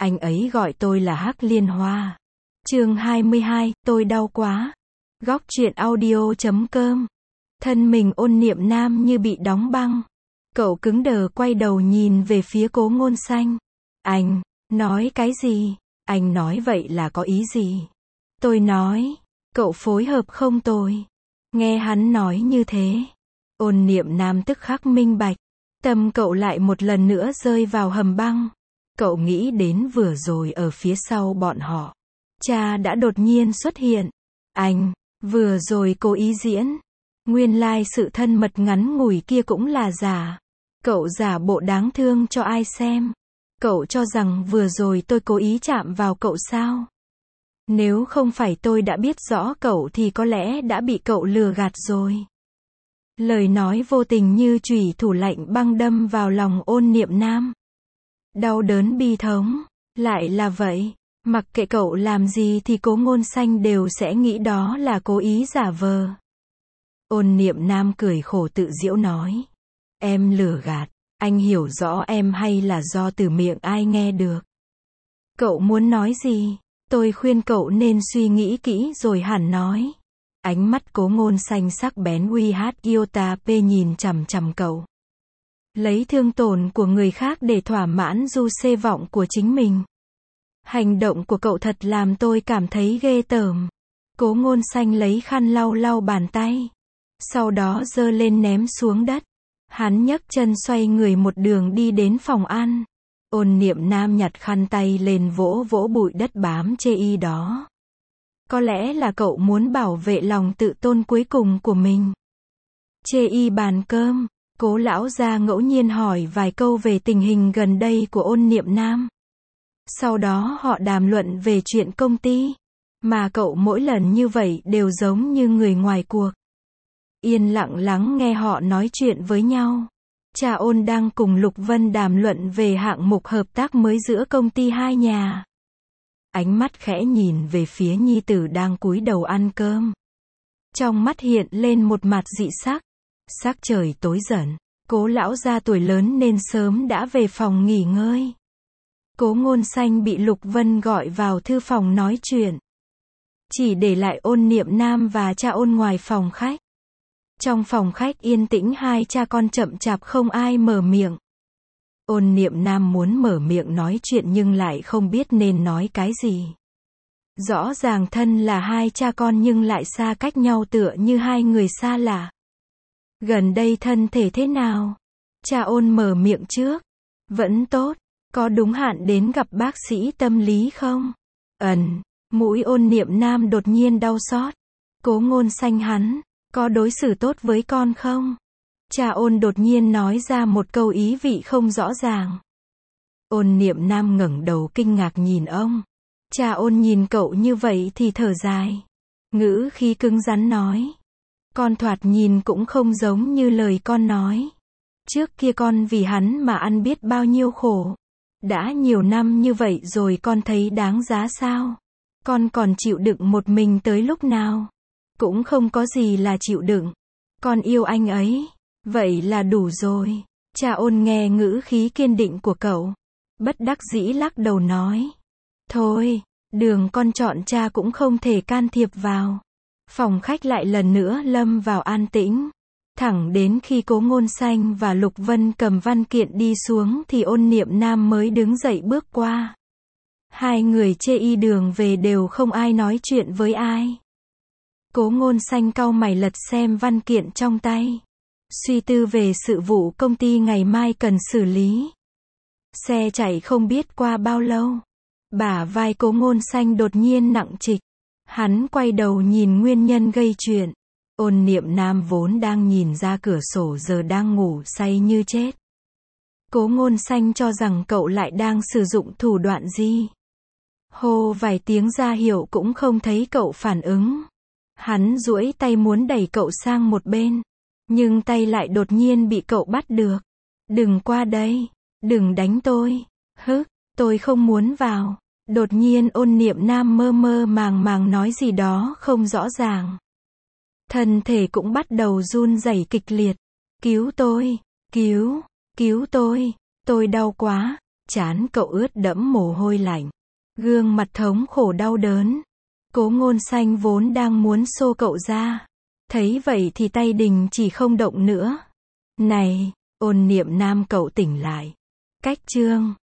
Anh ấy gọi tôi là Hắc Liên Hoa. Chương 22, tôi đau quá. Góc truyện audio.com. Thân mình Ôn Niệm Nam như bị đóng băng. Cậu cứng đờ quay đầu nhìn về phía Cố Ngôn Xanh. Anh, nói cái gì? Anh nói vậy là có ý gì? Tôi nói, cậu phối hợp không tồi. Nghe hắn nói như thế, Ôn Niệm Nam tức khắc minh bạch. Tâm cậu lại một lần nữa rơi vào hầm băng. Cậu nghĩ đến vừa rồi ở phía sau bọn họ, cha đã đột nhiên xuất hiện. Anh, vừa rồi cố ý diễn. Nguyên lai sự thân mật ngắn ngủi kia cũng là giả. Cậu giả bộ đáng thương cho ai xem. Cậu cho rằng vừa rồi tôi cố ý chạm vào cậu sao? Nếu không phải tôi đã biết rõ cậu thì có lẽ đã bị cậu lừa gạt rồi. Lời nói vô tình như chùy thủ lạnh băng đâm vào lòng Ôn Niệm Nam. Đau đớn bi thống, lại là vậy. Mặc kệ cậu làm gì thì Cố Ngôn Xanh đều sẽ nghĩ đó là cố ý giả vờ. Ôn Niệm Nam cười khổ tự giễu nói. Em lừa gạt, anh hiểu rõ em hay là do từ miệng ai nghe được? Cậu muốn nói gì? Tôi khuyên cậu nên suy nghĩ kỹ rồi hẳn nói. Ánh mắt Cố Ngôn Xanh sắc bén UHIOTAP nhìn chằm chằm cậu. Lấy thương tổn của người khác để thỏa mãn du xê vọng của chính mình. Hành động của cậu thật làm tôi cảm thấy ghê tởm. Cố Ngôn Xanh lấy khăn lau lau bàn tay. Sau đó giơ lên ném xuống đất. Hắn nhấc chân xoay người một đường đi đến phòng ăn. Ôn Niệm Nam nhặt khăn tay lên vỗ vỗ bụi đất bám chê y đó. Có lẽ là cậu muốn bảo vệ lòng tự tôn cuối cùng của mình. Chê y bàn cơm, Cố lão gia ngẫu nhiên hỏi vài câu về tình hình gần đây của Ôn Niệm Nam. Sau đó họ đàm luận về chuyện công ty. Mà cậu mỗi lần như vậy đều giống như người ngoài cuộc. Yên lặng lắng nghe họ nói chuyện với nhau. Cha Ôn đang cùng Lục Vân đàm luận về hạng mục hợp tác mới giữa công ty hai nhà. Ánh mắt khẽ nhìn về phía nhi tử đang cúi đầu ăn cơm. Trong mắt hiện lên một mặt dị sắc. Sắc trời tối dần, Cố lão gia tuổi lớn nên sớm đã về phòng nghỉ ngơi. Cố Ngôn Xanh bị Lục Vân gọi vào thư phòng nói chuyện. Chỉ để lại Ôn Niệm Nam và cha Ôn ngoài phòng khách. Trong phòng khách yên tĩnh hai cha con chậm chạp không ai mở miệng. Ôn Niệm Nam muốn mở miệng nói chuyện nhưng lại không biết nên nói cái gì. Rõ ràng thân là hai cha con nhưng lại xa cách nhau tựa như hai người xa lạ. Gần đây thân thể thế nào? Cha Ôn mở miệng trước. Vẫn tốt. Có đúng hạn đến gặp bác sĩ tâm lý không? Mũi Ôn Niệm Nam đột nhiên đau xót. Cố Ngôn Xanh hắn, có đối xử tốt với con không? Cha Ôn đột nhiên nói ra một câu ý vị không rõ ràng. Ôn Niệm Nam ngẩng đầu kinh ngạc nhìn ông. Cha Ôn nhìn cậu như vậy thì thở dài. Ngữ khí cứng rắn nói. Con thoạt nhìn cũng không giống như lời con nói. Trước kia con vì hắn mà ăn biết bao nhiêu khổ. Đã nhiều năm như vậy rồi con thấy đáng giá sao? Con còn chịu đựng một mình tới lúc nào? Cũng không có gì là chịu đựng. Con yêu anh ấy. Vậy là đủ rồi. Cha Ôn nghe ngữ khí kiên định của cậu. Bất đắc dĩ lắc đầu nói. Thôi, đường con chọn cha cũng không thể can thiệp vào. Phòng khách lại lần nữa lâm vào an tĩnh. Thẳng đến khi Cố Ngôn Xanh và Lục Vân cầm văn kiện đi xuống thì Ôn Niệm Nam mới đứng dậy bước qua. Hai người chê y đường về đều không ai nói chuyện với ai. Cố Ngôn Xanh cau mày lật xem văn kiện trong tay. Suy tư về sự vụ công ty ngày mai cần xử lý. Xe chạy không biết qua bao lâu. Bả vai Cố Ngôn Xanh đột nhiên nặng trịch. Hắn quay đầu nhìn nguyên nhân gây chuyện. Ôn Niệm Nam vốn đang nhìn ra cửa sổ giờ đang ngủ say như chết. Cố Ngôn Xanh cho rằng cậu lại đang sử dụng thủ đoạn gì. Hô vài tiếng ra hiệu cũng không thấy cậu phản ứng. Hắn duỗi tay muốn đẩy cậu sang một bên. Nhưng tay lại đột nhiên bị cậu bắt được. Đừng qua đây. Đừng đánh tôi. Tôi không muốn vào. Đột nhiên Ôn Niệm Nam mơ mơ màng màng nói gì đó không rõ ràng. Thân thể cũng bắt đầu run rẩy kịch liệt. Cứu tôi. Cứu tôi đau quá. Trán cậu ướt đẫm mồ hôi lạnh. Gương mặt thống khổ đau đớn. Cố Ngôn Xanh vốn đang muốn xô cậu ra. Thấy vậy thì tay Đình chỉ không động nữa. Này, Ôn Niệm Nam, cậu tỉnh lại. Cách chương